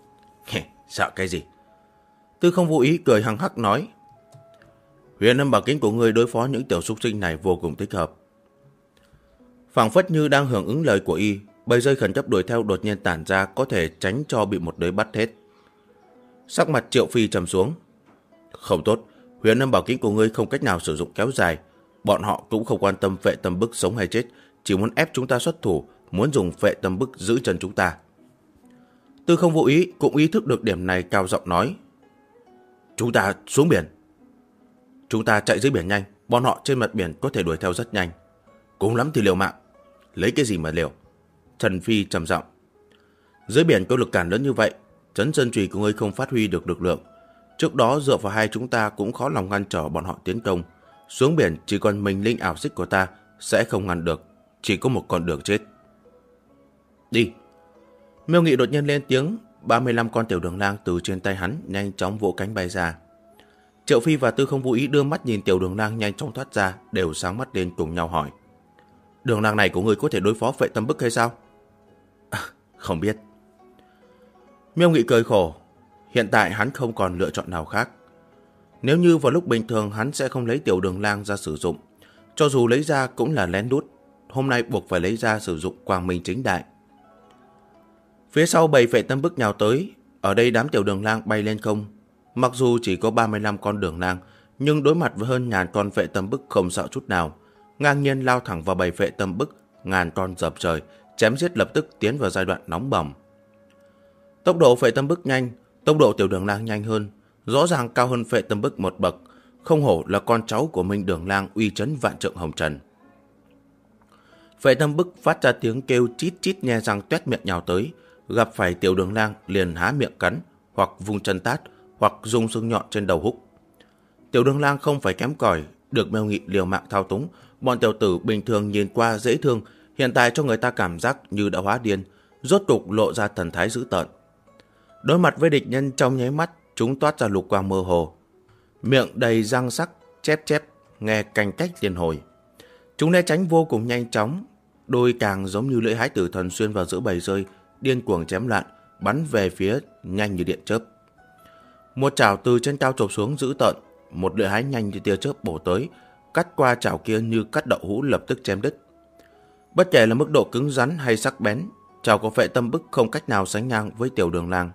Sợ cái gì? Tư Không Vô Ý cười hăng hắc nói. Huyền âm bảo kính của ngươi đối phó những tiểu súc sinh này vô cùng thích hợp. Phảng phất như đang hưởng ứng lời của y, bầy rơi khẩn cấp đuổi theo đột nhiên tản ra, có thể tránh cho bị một đới bắt hết. Sắc mặt Triệu Phi trầm xuống. Không tốt, huyền âm bảo kính của ngươi không cách nào sử dụng kéo dài. Bọn họ cũng không quan tâm Phệ Tâm Bức sống hay chết, chỉ muốn ép chúng ta xuất thủ, muốn dùng Phệ Tâm Bức giữ chân chúng ta. Tư Không Vô Ý cũng ý thức được điểm này, cao giọng nói. Chúng ta xuống biển. Chúng ta chạy dưới biển nhanh, bọn họ trên mặt biển có thể đuổi theo rất nhanh. Cùng lắm thì liều mạng. Lấy cái gì mà liều? Trần Phi trầm giọng. Dưới biển có lực cản lớn như vậy, Trấn Sơn Trùy của ngươi không phát huy được lực lượng. Trước đó dựa vào hai chúng ta cũng khó lòng ngăn trở bọn họ tiến công. Xuống biển chỉ còn mình linh ảo xích của ta sẽ không ngăn được, chỉ có một con đường chết. Đi. Miêu Nghị đột nhiên lên tiếng, 35 con tiểu đường lang từ trên tay hắn nhanh chóng vỗ cánh bay ra. Triệu Phi và Tư Không Vô Ý đưa mắt nhìn tiểu đường lang nhanh chóng thoát ra, đều sáng mắt lên cùng nhau hỏi. Đường lang này của người có thể đối phó Phệ Tâm Bức hay sao? Không biết. Miêu Nghị cười khổ. Hiện tại hắn không còn lựa chọn nào khác. Nếu như vào lúc bình thường hắn sẽ không lấy tiểu đường lang ra sử dụng. Cho dù lấy ra cũng là lén lút. Hôm nay buộc phải lấy ra sử dụng quang minh chính đại. Phía sau bầy Phệ Tâm Bức nhào tới. Ở đây đám tiểu đường lang bay lên không. Mặc dù chỉ có 35 con đường lang, nhưng đối mặt với hơn ngàn con Phệ Tâm Bức không sợ chút nào. Ngang nhiên lao thẳng vào bầy Phệ Tâm Bức, ngàn con dập trời, chém giết lập tức tiến vào giai đoạn nóng bỏng. Tốc độ Phệ Tâm Bức nhanh, tốc độ tiểu đường lang nhanh hơn, rõ ràng cao hơn Phệ Tâm Bức một bậc, không hổ là con cháu của Minh Đường Lang uy chấn vạn trượng hồng trần. Phệ Tâm Bức phát ra tiếng kêu chít chít nhe răng toét miệng nhào tới, gặp phải tiểu đường lang liền há miệng cắn, hoặc vung chân tát, hoặc dùng xương nhọn trên đầu húc. Tiểu đường lang không phải kém cỏi, được Miêu Nghị liều mạng thao túng, bọn tiểu tử bình thường nhìn qua dễ thương, hiện tại cho người ta cảm giác như đã hóa điên, rốt cục lộ ra thần thái dữ tợn. Đối mặt với địch nhân trong nháy mắt, chúng toát ra lục quang mơ hồ, miệng đầy răng sắc, chép chép, nghe canh cách liên hồi. Chúng né tránh vô cùng nhanh chóng, đôi càng giống như lưỡi hái tử thần xuyên vào giữa bầy rơi, điên cuồng chém loạn, bắn về phía nhanh như điện chớp. Một chảo từ trên cao chộp xuống dữ tợn, một lưỡi hái nhanh như tia chớp bổ tới, cắt qua chảo kia như cắt đậu hũ lập tức chém đứt. Bất kể là mức độ cứng rắn hay sắc bén, chảo của Phệ Tâm Bức không cách nào sánh ngang với tiểu đường lang.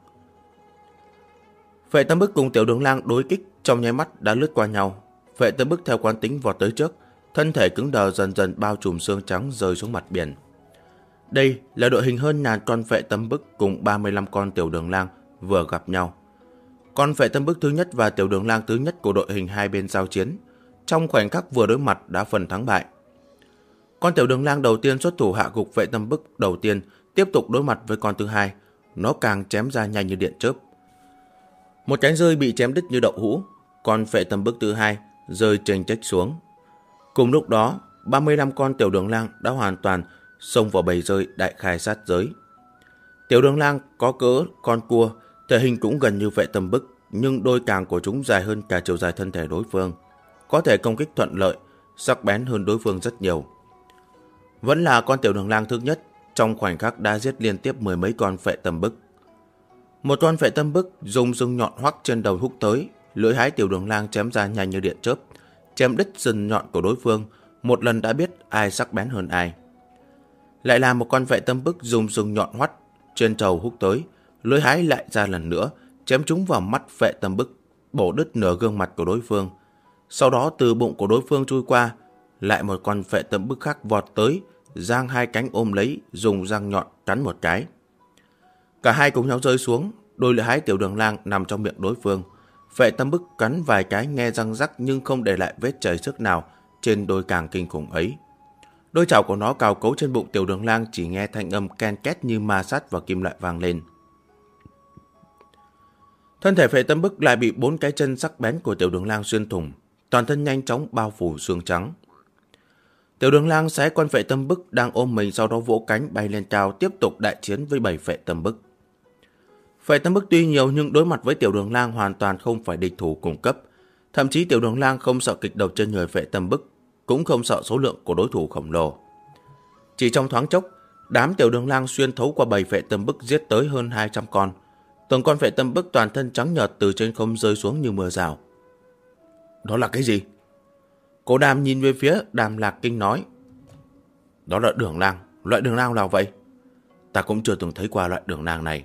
Phệ Tâm Bức cùng tiểu đường lang đối kích trong nháy mắt đã lướt qua nhau. Phệ Tâm Bức theo quán tính vọt tới trước, thân thể cứng đờ dần dần bao trùm xương trắng rơi xuống mặt biển. Đây là đội hình hơn ngàn con Phệ Tâm Bức cùng 35 con tiểu đường lang vừa gặp nhau. Con Phệ Tâm Bức thứ nhất và tiểu đường lang thứ nhất của đội hình hai bên giao chiến, trong khoảnh khắc vừa đối mặt đã phần thắng bại. Con tiểu đường lang đầu tiên xuất thủ hạ gục Phệ Tâm Bức đầu tiên, tiếp tục đối mặt với con thứ hai, nó càng chém ra nhanh như điện chớp. Một cánh rơi bị chém đứt như đậu hũ, con Phệ Tâm Bức thứ hai rơi chênh chếch xuống. Cùng lúc đó, 35 con tiểu đường lang đã hoàn toàn xông vào bầy rơi đại khai sát giới. Tiểu đường lang có cỡ con cua, thể hình cũng gần như Phệ Tâm Bức, nhưng đôi càng của chúng dài hơn cả chiều dài thân thể đối phương, có thể công kích thuận lợi, sắc bén hơn đối phương rất nhiều. Vẫn là con tiểu đường lang thứ nhất, trong khoảnh khắc đã giết liên tiếp mười mấy con Phệ Tâm Bức. Một con Phệ Tâm Bức dùng sừng nhọn hoắc trên đầu húc tới, lưỡi hái tiểu đường lang chém ra nhanh như điện chớp, chém đứt sừng nhọn của đối phương, một lần đã biết ai sắc bén hơn ai. Lại là một con Phệ Tâm Bức dùng sừng nhọn hoắt trên đầu húc tới, lưỡi hái lại ra lần nữa, chém trúng vào mắt Phệ Tâm Bức, bổ đứt nửa gương mặt của đối phương. Sau đó từ bụng của đối phương chui qua, lại một con Phệ Tâm Bức khác vọt tới, giang hai cánh ôm lấy, dùng răng nhọn cắn một cái. Cả hai cùng nhau rơi xuống, đôi lưỡi hái tiểu đường lang nằm trong miệng đối phương. Phệ Tâm Bức cắn vài cái nghe răng rắc nhưng không để lại vết chảy xước nào trên đôi càng kinh khủng ấy. Đôi chảo của nó cào cấu trên bụng tiểu đường lang, chỉ nghe thanh âm ken két như ma sát và kim loại vang lên. Thân thể Phệ Tâm Bức lại bị 4 cái chân sắc bén của tiểu đường lang xuyên thủng, toàn thân nhanh chóng bao phủ xương trắng. Tiểu đường lang xé con Phệ Tâm Bức đang ôm mình, sau đó vỗ cánh bay lên cao tiếp tục đại chiến với 7 Phệ Tâm Bức. Phệ Tâm Bức tuy nhiều nhưng đối mặt với tiểu đường lang hoàn toàn không phải địch thủ cùng cấp. Thậm chí tiểu đường lang không sợ kịch độc trên người Phệ Tâm Bức, cũng không sợ số lượng của đối thủ khổng lồ. Chỉ trong thoáng chốc, đám tiểu đường lang xuyên thấu qua bầy phệ tâm bức giết tới hơn 200 con. Từng con phệ tâm bức toàn thân trắng nhợt từ trên không rơi xuống như mưa rào. Đó là cái gì? Cô Đàm nhìn về phía Đàm Lạc kinh nói. Đó là đường lang. Loại đường lang nào vậy? Ta cũng chưa từng thấy qua loại đường lang này.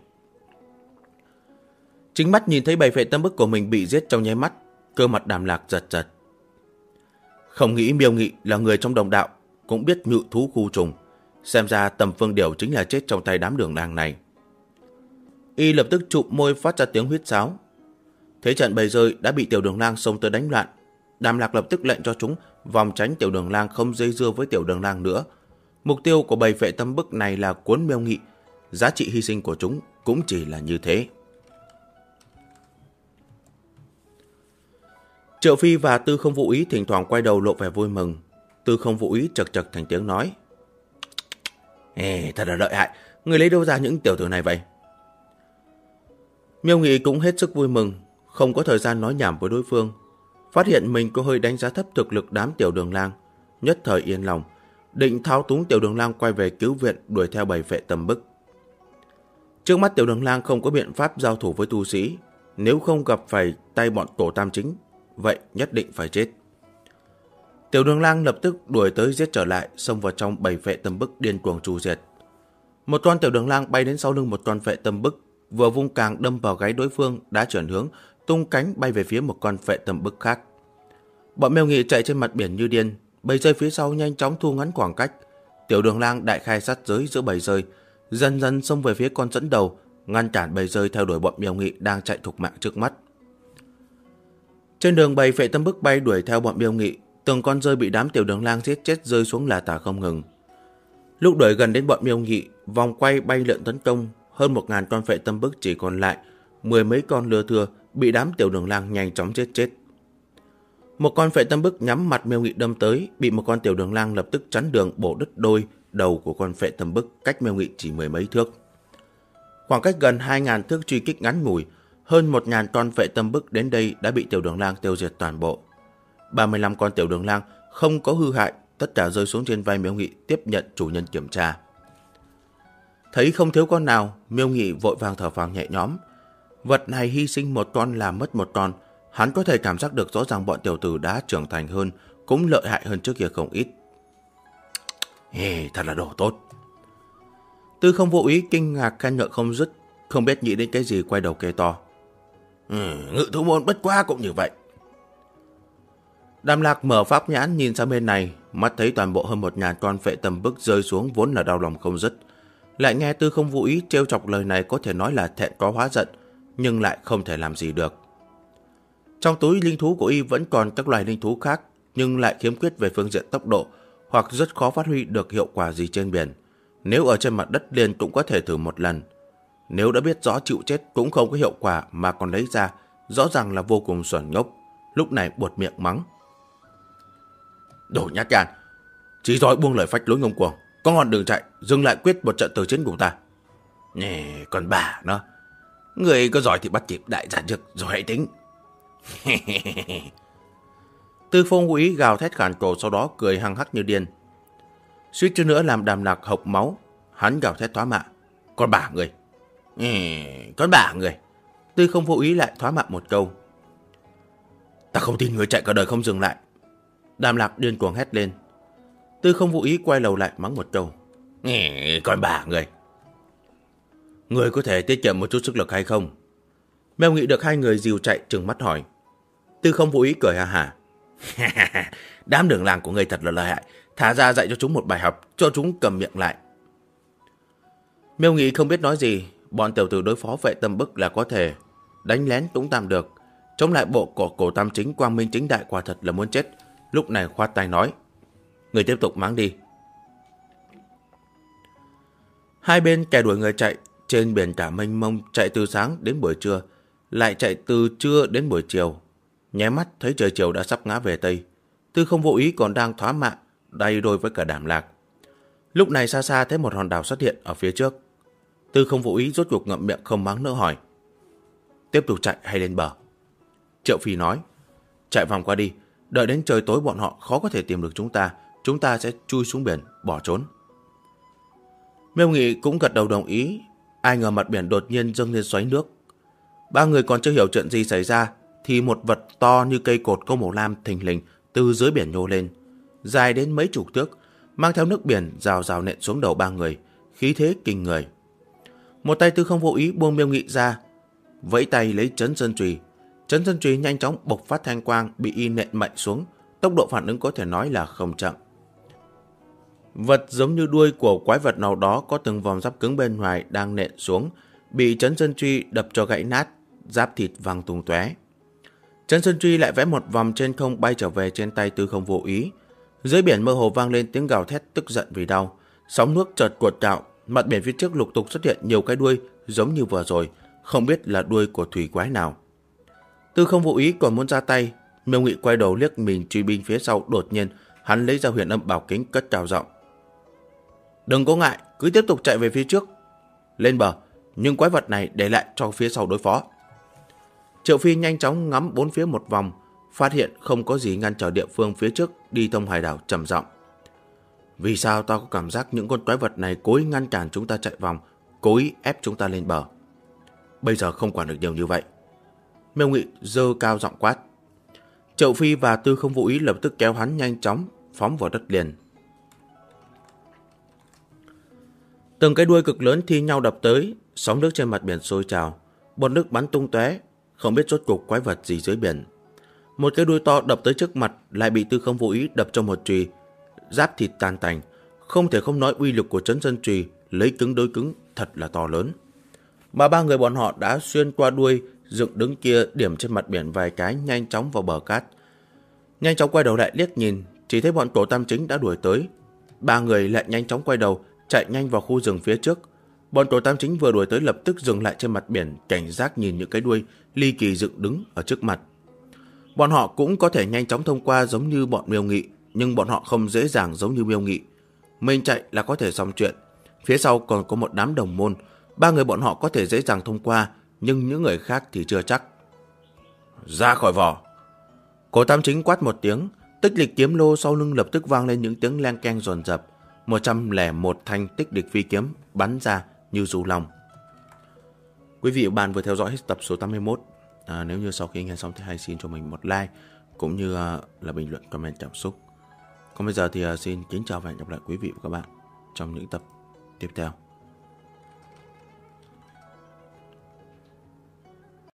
Chính mắt nhìn thấy bầy phệ tâm bức của mình bị giết trong nháy mắt, cơ mặt Đàm Lạc giật giật. Không nghĩ Miêu Nghị là người trong đồng đạo, cũng biết ngự thú khu trùng. Xem ra Tầm Phương Điểu chính là chết trong tay đám đường lang này. Y lập tức chụp môi phát ra tiếng huýt sáo. Thế trận bầy rơi đã bị tiểu đường lang xông tới đánh loạn. Đàm Lạc lập tức lệnh cho chúng vòng tránh tiểu đường lang không dây dưa với tiểu đường lang nữa. Mục tiêu của bầy phệ tâm bức này là cuốn Miêu Nghị. Giá trị hy sinh của chúng cũng chỉ là như thế. Triệu Phi và Tư Không Vũ Ý thỉnh thoảng quay đầu lộ vẻ vui mừng. Tư Không Vũ Ý chật chật thành tiếng nói. Thật là lợi hại, người lấy đâu ra những tiểu tử này vậy? Miêu Nghị cũng hết sức vui mừng, không có thời gian nói nhảm với đối phương. Phát hiện mình có hơi đánh giá thấp thực lực đám tiểu đường lang, nhất thời yên lòng, định thao túng tiểu đường lang quay về cứu viện đuổi theo bầy phệ tâm bức. Trước mắt tiểu đường lang không có biện pháp giao thủ với tu sĩ, nếu không gặp phải tay bọn tổ tam chính, vậy nhất định phải chết. Tiểu đường lang lập tức đuổi tới giết trở lại, xông vào trong bầy phệ tâm bức điên cuồng tru diệt. Một con tiểu đường lang bay đến sau lưng một con phệ tâm bức, vừa vung càng đâm vào gáy đối phương, đã chuyển hướng, tung cánh bay về phía một con phệ tâm bức khác. Bọn Miêu Nghị chạy trên mặt biển như điên, bầy rơi phía sau nhanh chóng thu ngắn khoảng cách. Tiểu đường lang đại khai sát giới giữa bầy rơi, dần dần xông về phía con dẫn đầu, ngăn cản bầy rơi theo đuổi bọn Miêu Nghị đang chạy thục mạng trước mắt. Trên đường bầy phệ tâm bức bay đuổi theo bọn Miêu Nghị, từng con rơi bị đám tiểu đường lang giết chết rơi xuống là tả không ngừng. Lúc đuổi gần đến bọn Miêu Nghị, vòng quay bay lượn tấn công, hơn 1000 con phệ tâm bức chỉ còn lại mười mấy con lừa thừa bị đám tiểu đường lang nhanh chóng giết chết. Một con phệ tâm bức nhắm mặt Miêu Nghị đâm tới, bị một con tiểu đường lang lập tức chắn đường bổ đứt đôi đầu của con phệ tâm bức, cách Miêu Nghị chỉ mười mấy thước. Khoảng cách gần 2000 thước truy kích ngắn ngủi, hơn 1000 con phệ tâm bức đến đây đã bị tiểu đường lang tiêu diệt toàn bộ. 35 con tiểu đường lang không có hư hại, tất cả rơi xuống trên vai Miêu Nghị tiếp nhận chủ nhân kiểm tra. Thấy không thiếu con nào, Miêu Nghị vội vàng thở phào nhẹ nhõm. Vật này hy sinh một con là mất một con, hắn có thể cảm giác được rõ ràng bọn tiểu tử đã trưởng thành hơn, cũng lợi hại hơn trước kia không ít. Thật là đồ tốt. Tư Không Vô Ý kinh ngạc khen ngợi không dứt, không biết nghĩ đến cái gì quay đầu kêu to. Ngự thú môn bất quá cũng như vậy. Đàm Lạc mở pháp nhãn nhìn sang bên này, mắt thấy toàn bộ hơn 1000 con phệ tâm bức rơi xuống vốn là đau lòng không dứt. Lại nghe Tư Không Vô Ý trêu chọc lời này có thể nói là thẹn có hóa giận, nhưng lại không thể làm gì được. Trong túi linh thú của y vẫn còn các loài linh thú khác, nhưng lại khiếm khuyết về phương diện tốc độ, hoặc rất khó phát huy được hiệu quả gì trên biển. Nếu ở trên mặt đất liền cũng có thể thử một lần. Nếu đã biết rõ chịu chết cũng không có hiệu quả mà còn lấy ra, rõ ràng là vô cùng xuẩn ngốc. Lúc này buột miệng mắng. Đồ nhát gan, chỉ giỏi buông lời phách lối ngông cuồng, có ngọn đường chạy, dừng lại quyết một trận tử chiến của ta. Còn bà nó, người có giỏi thì bắt kịp đại giả dược rồi hãy tính. Tư Không Vô Ý gào thét khàn cổ, sau đó cười hăng hắc như điên. Suýt chút nữa làm Đàm Lạc hộc máu, hắn gào thét thoá mạ. Con bà người. Con bà người. Tư Không Vô Ý lại thoá mạ một câu. Ta không tin người chạy cả đời không dừng lại. Đàm Lạc điên cuồng hét lên. Tư Không Vô Ý quay đầu lại mắng một câu. Con bà người. Người có thể tiết kiệm một chút sức lực hay không? Miêu Nghị được hai người dìu chạy trừng mắt hỏi. Tư Không Vô Ý cười ha hả. Đám đường làng của ngươi thật là lợi hại, thả ra dạy cho chúng một bài học, cho chúng cầm miệng lại. Miêu Nghị không biết nói gì, bọn tiểu tử đối phó vệ tâm bức là có thể đánh lén cũng tạm được, chống lại bộ cổ tam chính quang minh chính đại quả thật là muốn chết. Lúc này khoát tay nói, người tiếp tục mắng đi. Hai bên kẻ đuổi người chạy, trên biển cả mênh mông, chạy từ sáng đến buổi trưa, lại chạy từ trưa đến buổi chiều. Nháy mắt thấy trời chiều đã sắp ngã về tây. Tư Không Vô Ý còn đang thoá mạ đầy đôi với cả Đàm Lạc. Lúc này xa xa thấy một hòn đảo xuất hiện ở phía trước. Tư Không Vô Ý rốt cuộc ngậm miệng không mắng nữa hỏi, tiếp tục chạy hay lên bờ? Triệu Phi nói, chạy vòng qua đi, Đợi đến trời tối bọn họ khó có thể tìm được chúng ta sẽ chui xuống biển, bỏ trốn. Miêu Nghị cũng gật đầu đồng ý. Ai ngờ mặt biển đột nhiên dâng lên xoáy nước. Ba người còn chưa hiểu chuyện gì xảy ra thì một vật to như cây cột có màu lam thình lình từ dưới biển nhô lên, dài đến mấy chục thước, mang theo nước biển rào rào nện xuống đầu ba người, khí thế kinh người. Một tay Tư Không Vô Ý buông Miêu Nghị ra, vẫy tay lấy Trấn Sơn Chùy. Trấn Sơn Chùy nhanh chóng bộc phát thanh quang, bị y nện mạnh xuống, tốc độ phản ứng có thể nói là không chậm. Vật giống như đuôi của quái vật nào đó có từng vòng giáp cứng bên ngoài đang nện xuống, bị Trấn Sơn Chùy đập cho gãy nát, giáp thịt văng tung tóe. Trấn Sơn Chùy lại vẽ một vòng trên không bay trở về trên tay Tư Không Vô Ý. Dưới biển mơ hồ vang lên tiếng gào thét tức giận vì đau. Sóng nước chợt cuộn cạo, mặt biển phía trước lục tục xuất hiện nhiều cái đuôi giống như vừa rồi, không biết là đuôi của thủy quái nào. Tư Không Vô Ý còn muốn ra tay, Miêu Nghị quay đầu liếc mình truy binh phía sau, đột nhiên hắn lấy ra huyền âm bảo kính cất cao giọng: "Đừng có ngại, cứ tiếp tục chạy về phía trước. Lên bờ, nhưng quái vật này để lại cho phía sau đối phó." Triệu Phi nhanh chóng ngắm bốn phía một vòng, phát hiện không có gì ngăn trở địa phương phía trước đi thông hải đảo, trầm giọng: "Vì sao ta có cảm giác những con quái vật này cố ý ngăn cản chúng ta chạy vòng, cố ý ép chúng ta lên bờ? Bây giờ không quản được nhiều như vậy." Miêu Nghị giơ cao giọng quát. Triệu Phi và Tư Không Vô Ý lập tức kéo hắn nhanh chóng phóng vào đất liền. Từng cái đuôi cực lớn thi nhau đập tới, sóng nước trên mặt biển sôi trào, bọt nước bắn tung tóe, không biết rốt cuộc quái vật gì dưới biển. Một cái đuôi to đập tới trước mặt lại bị Tư Không Vô Ý đập cho một chùy, giáp thịt tan tành. Không thể không nói uy lực của Trấn Sơn Chùy lấy cứng đối cứng thật là to lớn. Mà ba người bọn họ đã xuyên qua đuôi dựng đứng kia, điểm trên mặt biển vài cái, nhanh chóng vào bờ cát. Nhanh chóng quay đầu lại liếc nhìn, chỉ thấy bọn Tổ Tam Chính đã đuổi tới. Ba người lại nhanh chóng quay đầu, chạy nhanh vào khu rừng phía trước. Bọn Tổ Tam Chính vừa đuổi tới lập tức dừng lại trên mặt biển, cảnh giác nhìn những cái đuôi ly kỳ dựng đứng ở trước mặt. Bọn họ cũng có thể nhanh chóng thông qua giống như bọn Miêu Nghị, nhưng bọn họ không dễ dàng giống như Miêu Nghị. Mình chạy là có thể xong chuyện. Phía sau còn có một đám đồng môn, ba người bọn họ có thể dễ dàng thông qua, nhưng những người khác thì chưa chắc. Ra khỏi vỏ! Cổ Tam Chính quát một tiếng, tích lịch kiếm lô sau lưng lập tức vang lên những tiếng len keng dồn dập. 101 thanh tích lịch phi kiếm bắn ra như du long. Quý vị và bạn vừa theo dõi hết tập số 81. Nếu như sau khi nghe xong thì hãy xin cho mình một like cũng như là bình luận comment cảm xúc. Còn bây giờ thì xin kính chào và hẹn gặp lại quý vị và các bạn trong những tập tiếp theo.